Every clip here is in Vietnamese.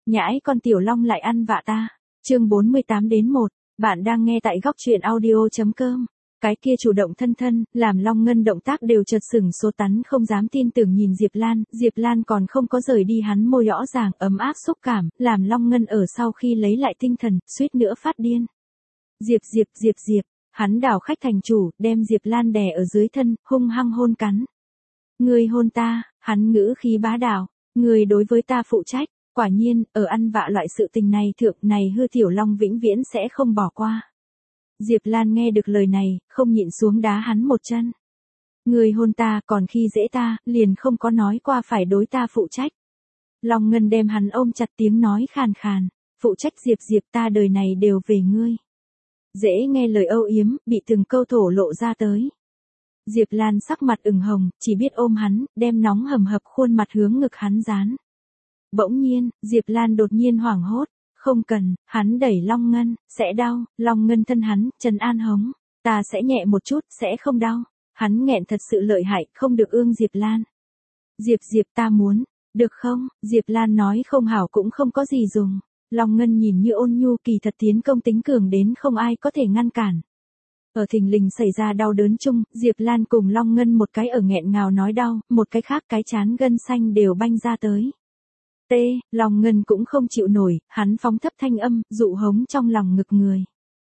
Nhãi con tiểu long lại ăn vạ ta. Chương 48-1, bạn đang nghe tại góc truyện audio.com. Cái kia chủ động thân thân, làm Long Ngân động tác đều chợt sửng số tắn không dám tin tưởng nhìn Diệp Lan còn không có rời đi hắn môi rõ ràng ấm áp xúc cảm, làm Long Ngân ở sau khi lấy lại tinh thần, suýt nữa phát điên. Diệp, hắn đảo khách thành chủ, đem Diệp Lan đè ở dưới thân, hung hăng hôn cắn. Ngươi hôn ta, hắn ngữ khí bá đạo, ngươi đối với ta phụ trách. Quả nhiên, ở ăn vạ loại sự tình này thượng này hư tiểu long vĩnh viễn sẽ không bỏ qua. Diệp Lan nghe được lời này, không nhịn xuống đá hắn một chân. Người hôn ta còn khi dễ ta, liền không có nói qua phải đối ta phụ trách. Long Ngân đem hắn ôm chặt tiếng nói khàn khàn, phụ trách Diệp ta đời này đều về ngươi. Dễ nghe lời âu yếm, bị từng câu thổ lộ ra tới. Diệp Lan sắc mặt ửng hồng, chỉ biết ôm hắn, đem nóng hầm hập khuôn mặt hướng ngực hắn dán. Bỗng nhiên, Diệp Lan đột nhiên hoảng hốt, không cần, hắn đẩy Long Ngân, sẽ đau, Long Ngân thân hắn, trấn an hống, ta sẽ nhẹ một chút, sẽ không đau, hắn nghẹn thật sự lợi hại, không được ương Diệp Lan. Diệp ta muốn, được không, Diệp Lan nói không hảo cũng không có gì dùng, Long Ngân nhìn như ôn nhu kỳ thật tiến công tính cường đến không ai có thể ngăn cản. Ở thình lình xảy ra đau đớn chung, Diệp Lan cùng Long Ngân một cái ở nghẹn ngào nói đau, một cái khác cái chán gân xanh đều banh ra tới. Long Ngân cũng không chịu nổi, hắn phóng thấp thanh âm, dụ hống trong lòng ngực người.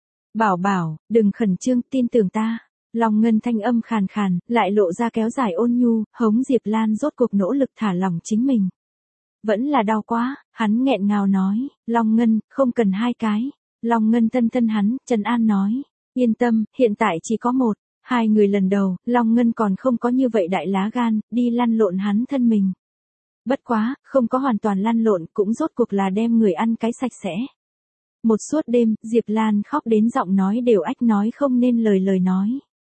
Bảo, đừng khẩn trương, tin tưởng ta. Long Ngân thanh âm khàn khàn, lại lộ ra kéo dài ôn nhu, hống Diệp Lan rốt cuộc nỗ lực thả lỏng chính mình. Vẫn là đau quá, hắn nghẹn ngào nói, Long Ngân, không cần hai cái. Long Ngân thân hắn, trấn an nói, yên tâm, hiện tại chỉ có một. Hai người lần đầu, Long Ngân còn không có như vậy đại lá gan, đi lăn lộn hắn thân mình. Bất quá, không có hoàn toàn lăn lộn cũng rốt cuộc là đem người ăn cái sạch sẽ. Một suốt đêm, Diệp Lan khóc đến giọng nói đều ách nói không nên lời nói.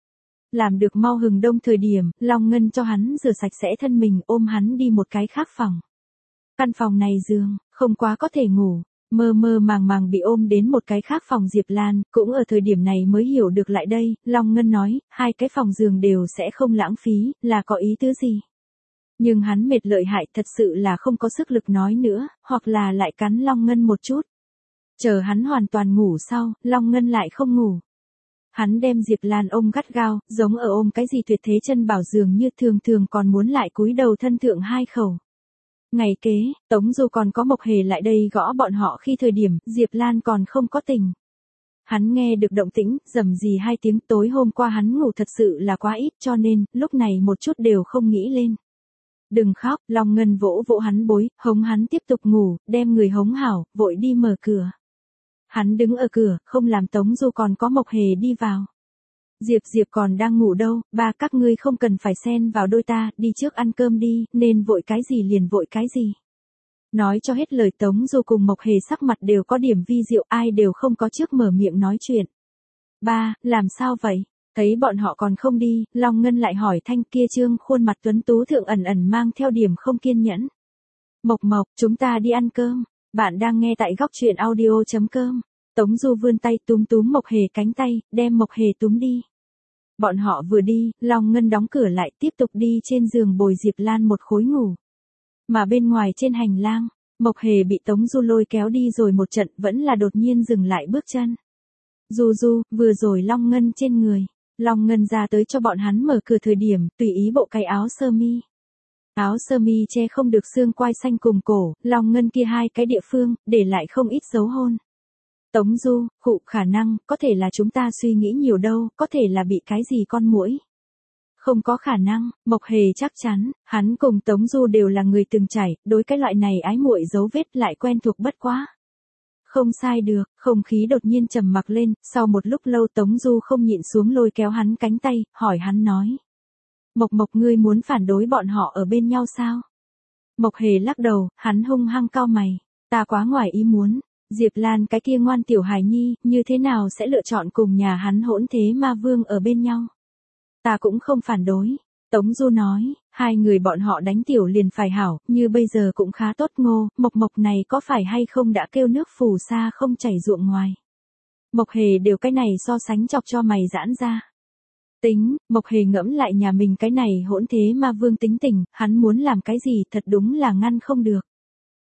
Làm được mau hừng đông thời điểm, Long Ngân cho hắn rửa sạch sẽ thân mình ôm hắn đi một cái khác phòng. Căn phòng này giường, không quá có thể ngủ, mơ màng bị ôm đến một cái khác phòng Diệp Lan, cũng ở thời điểm này mới hiểu được lại đây, Long Ngân nói, hai cái phòng giường đều sẽ không lãng phí, là có ý tứ gì. Nhưng hắn mệt lợi hại thật sự là không có sức lực nói nữa, hoặc là lại cắn Long Ngân một chút. Chờ hắn hoàn toàn ngủ sau, Long Ngân lại không ngủ. Hắn đem Diệp Lan ôm gắt gao, giống ở ôm cái gì tuyệt thế chân bảo dường như thường còn muốn lại cúi đầu thân thượng hai khẩu. Ngày kế, Tống Du còn có Mộc Hề lại đây gõ bọn họ khi thời điểm Diệp Lan còn không có tỉnh. Hắn nghe được động tĩnh, rầm rì hai tiếng tối hôm qua hắn ngủ thật sự là quá ít cho nên, lúc này một chút đều không nghĩ lên. Đừng khóc, Long Ngân vỗ hắn bối, hống hắn tiếp tục ngủ, đem người hống hảo, vội đi mở cửa. Hắn đứng ở cửa, không làm Tống Du còn có Mộc Hề đi vào. Diệp còn đang ngủ đâu, ba các ngươi không cần phải xen vào đôi ta, đi trước ăn cơm đi, nên vội cái gì liền vội cái gì. Nói cho hết lời Tống Du cùng Mộc Hề sắc mặt đều có điểm vi diệu, ai đều không có trước mở miệng nói chuyện. Ba, làm sao vậy? Thấy bọn họ còn không đi, Long Ngân lại hỏi thanh kia trương khuôn mặt tuấn tú thượng ẩn mang theo điểm không kiên nhẫn. Mộc, chúng ta đi ăn cơm. Bạn đang nghe tại góc truyện audio.com. Tống Du vươn tay túm Mộc Hề cánh tay, đem Mộc Hề túm đi. Bọn họ vừa đi, Long Ngân đóng cửa lại tiếp tục đi trên giường bồi Diệp Lan một khối ngủ. Mà bên ngoài trên hành lang, Mộc Hề bị Tống Du lôi kéo đi rồi một trận vẫn là đột nhiên dừng lại bước chân. Du, vừa rồi Long Ngân trên người. Long Ngân ra tới cho bọn hắn mở cửa thời điểm, tùy ý bộ cái áo sơ mi. Áo sơ mi che không được xương quai xanh cùng cổ, Long Ngân kia hai cái địa phương, để lại không ít dấu hôn. Tống Du, khả năng, có thể là chúng ta suy nghĩ nhiều đâu, có thể là bị cái gì con muỗi. Không có khả năng, Mộc Hề chắc chắn, hắn cùng Tống Du đều là người từng trải, đối cái loại này ái muội dấu vết lại quen thuộc bất quá. Không sai được, không khí đột nhiên trầm mặc lên, sau một lúc lâu Tống Du không nhịn xuống lôi kéo hắn cánh tay, hỏi hắn nói. Mộc ngươi muốn phản đối bọn họ ở bên nhau sao? Mộc Hề lắc đầu, hắn hung hăng cau mày, ta quá ngoài ý muốn, Diệp Lan cái kia ngoan tiểu hài nhi, như thế nào sẽ lựa chọn cùng nhà hắn hỗn thế ma vương ở bên nhau? Ta cũng không phản đối. Tống Du nói, hai người bọn họ đánh tiểu liền phải hảo, như bây giờ cũng khá tốt Ngô, Mộc này có phải hay không đã kêu nước phù sa không chảy ruộng ngoài. Mộc Hề đều cái này so sánh chọc cho mày giãn ra. Tính, Mộc Hề ngẫm lại nhà mình cái này hỗn thế ma vương tính tình, hắn muốn làm cái gì thật đúng là ngăn không được.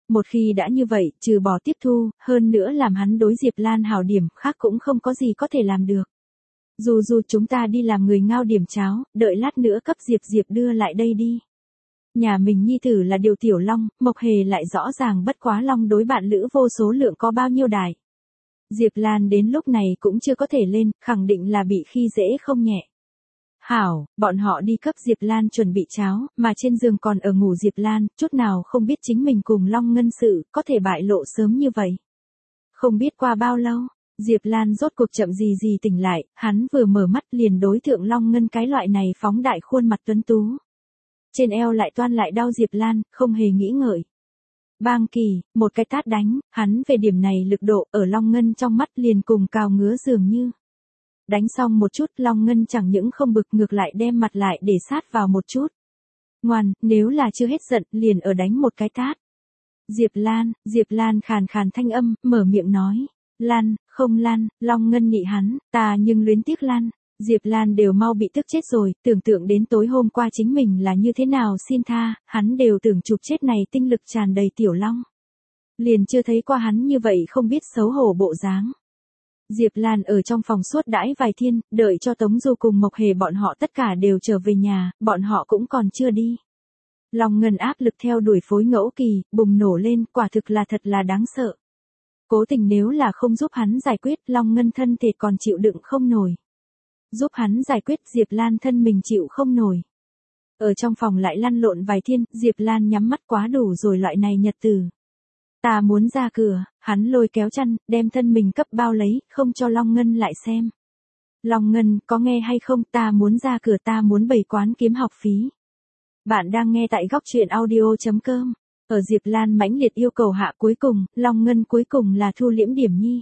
Một khi đã như vậy, trừ bỏ tiếp thu, hơn nữa làm hắn đối Diệp Lan hảo điểm, khác cũng không có gì có thể làm được. Dù chúng ta đi làm người ngao điểm cháo, đợi lát nữa cấp Diệp đưa lại đây đi. Nhà mình nhi tử là điều tiểu long, Mộc Hề lại rõ ràng bất quá long đối bạn lữ vô số lượng có bao nhiêu đại. Diệp Lan đến lúc này cũng chưa có thể lên, khẳng định là bị khi dễ không nhẹ. Hảo, bọn họ đi cấp Diệp Lan chuẩn bị cháo, mà trên giường còn ở ngủ Diệp Lan, chút nào không biết chính mình cùng Long Ngân sự, có thể bại lộ sớm như vậy. Không biết qua bao lâu, Diệp Lan rốt cuộc chậm gì tỉnh lại, hắn vừa mở mắt liền đối thượng Long Ngân cái loại này phóng đại khuôn mặt tuấn tú. Trên eo lại toan lại đau Diệp Lan, không hề nghĩ ngợi. Bang kỳ, một cái tát đánh, hắn về điểm này lực độ ở Long Ngân trong mắt liền cùng cào ngứa dường như. Đánh xong một chút Long Ngân chẳng những không bực ngược lại đem mặt lại để sát vào một chút. Ngoan, nếu là chưa hết giận liền ở đánh một cái tát. Diệp Lan khàn khàn thanh âm, mở miệng nói. Lan, không Lan, Long Ngân nhị hắn, ta nhưng luyến tiếc Lan. Diệp Lan đều mau bị tức chết rồi, tưởng tượng đến tối hôm qua chính mình là như thế nào xin tha, hắn đều tưởng chụp chết này tinh lực tràn đầy tiểu long. Liền chưa thấy qua hắn như vậy không biết xấu hổ bộ dáng. Diệp Lan ở trong phòng suốt đãi vài thiên, đợi cho Tống Du cùng Mộc Hề bọn họ tất cả đều trở về nhà, bọn họ cũng còn chưa đi. Long Ngân áp lực theo đuổi phối ngẫu kỳ, bùng nổ lên, quả thực là thật là đáng sợ. Cố tình nếu là không giúp hắn giải quyết, Long Ngân thân thể còn chịu đựng không nổi. Giúp hắn giải quyết Diệp Lan thân mình chịu không nổi. Ở trong phòng lại lăn lộn vài thiên, Diệp Lan nhắm mắt quá đủ rồi loại này nhật từ. Ta muốn ra cửa, hắn lôi kéo chăn, đem thân mình cấp bao lấy, không cho Long Ngân lại xem. Long Ngân, có nghe hay không, ta muốn ra cửa, ta muốn bày quán kiếm học phí. Bạn đang nghe tại góc truyện audio.com. Ở Diệp Lan mãnh liệt yêu cầu hạ cuối cùng, Long Ngân cuối cùng là thu liễm điểm nhi.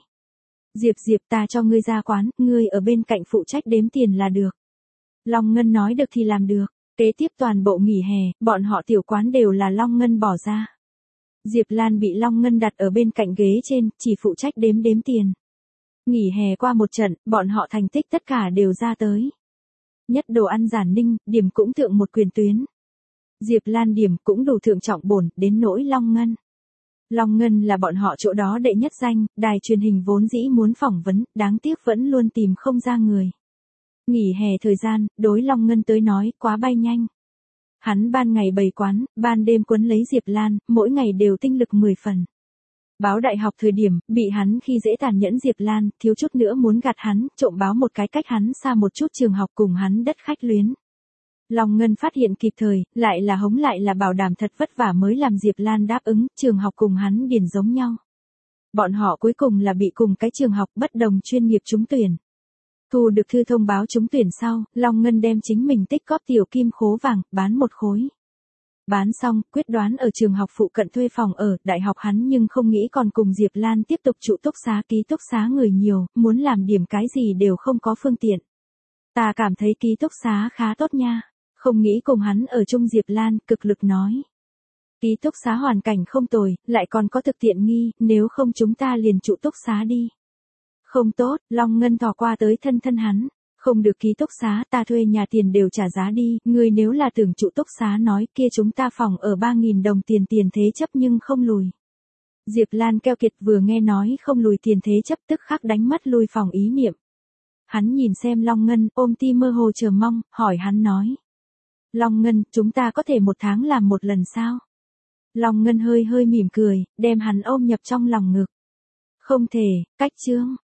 Diệp ta cho ngươi ra quán, ngươi ở bên cạnh phụ trách đếm tiền là được. Long Ngân nói được thì làm được. Kế tiếp toàn bộ nghỉ hè, bọn họ tiểu quán đều là Long Ngân bỏ ra. Diệp Lan bị Long Ngân đặt ở bên cạnh ghế trên, chỉ phụ trách đếm tiền. Nghỉ hè qua một trận, bọn họ thành tích tất cả đều ra tới. Nhất đồ ăn giản ninh, điểm cũng thượng một quyền tuyến. Diệp Lan điểm cũng đủ thượng trọng bổn, đến nỗi Long Ngân. Long Ngân là bọn họ chỗ đó đệ nhất danh, đài truyền hình vốn dĩ muốn phỏng vấn, đáng tiếc vẫn luôn tìm không ra người. Nghỉ hè thời gian, đối Long Ngân tới nói, quá bay nhanh. Hắn ban ngày bày quán, ban đêm quấn lấy Diệp Lan, mỗi ngày đều tinh lực 10 phần. Báo đại học thời điểm, bị hắn khi dễ tàn nhẫn Diệp Lan, thiếu chút nữa muốn gạt hắn, trộm báo một cái cách hắn xa một chút trường học cùng hắn đất khách luyến. Long Ngân phát hiện kịp thời, lại là hống lại là bảo đảm thật vất vả mới làm Diệp Lan đáp ứng, trường học cùng hắn điền giống nhau. Bọn họ cuối cùng là bị cùng cái trường học bất đồng chuyên nghiệp trúng tuyển. Thu được thư thông báo trúng tuyển sau, Long Ngân đem chính mình tích góp tiểu kim khố vàng, bán một khối. Bán xong, quyết đoán ở trường học phụ cận thuê phòng ở, đại học hắn nhưng không nghĩ còn cùng Diệp Lan tiếp tục trụ túc xá, ký túc xá người nhiều, muốn làm điểm cái gì đều không có phương tiện. Ta cảm thấy ký túc xá khá tốt nha, không nghĩ cùng hắn ở chung Diệp Lan, cực lực nói. Ký túc xá hoàn cảnh không tồi, lại còn có thực tiện nghi, nếu không chúng ta liền trụ túc xá đi. Không tốt, Long Ngân thò qua tới thân hắn. Không được ký túc xá, ta thuê nhà tiền đều trả giá đi, ngươi nếu là tưởng trụ túc xá nói kia chúng ta phòng ở 3.000 đồng tiền thế chấp nhưng không lùi. Diệp Lan keo kiệt vừa nghe nói không lùi tiền thế chấp tức khắc đánh mất lui phòng ý niệm. Hắn nhìn xem Long Ngân, ôm ti mơ hồ chờ mong, hỏi hắn nói. Long Ngân, chúng ta có thể một tháng làm một lần sao? Long Ngân hơi mỉm cười, đem hắn ôm nhập trong lòng ngực. Không thể, cách chương.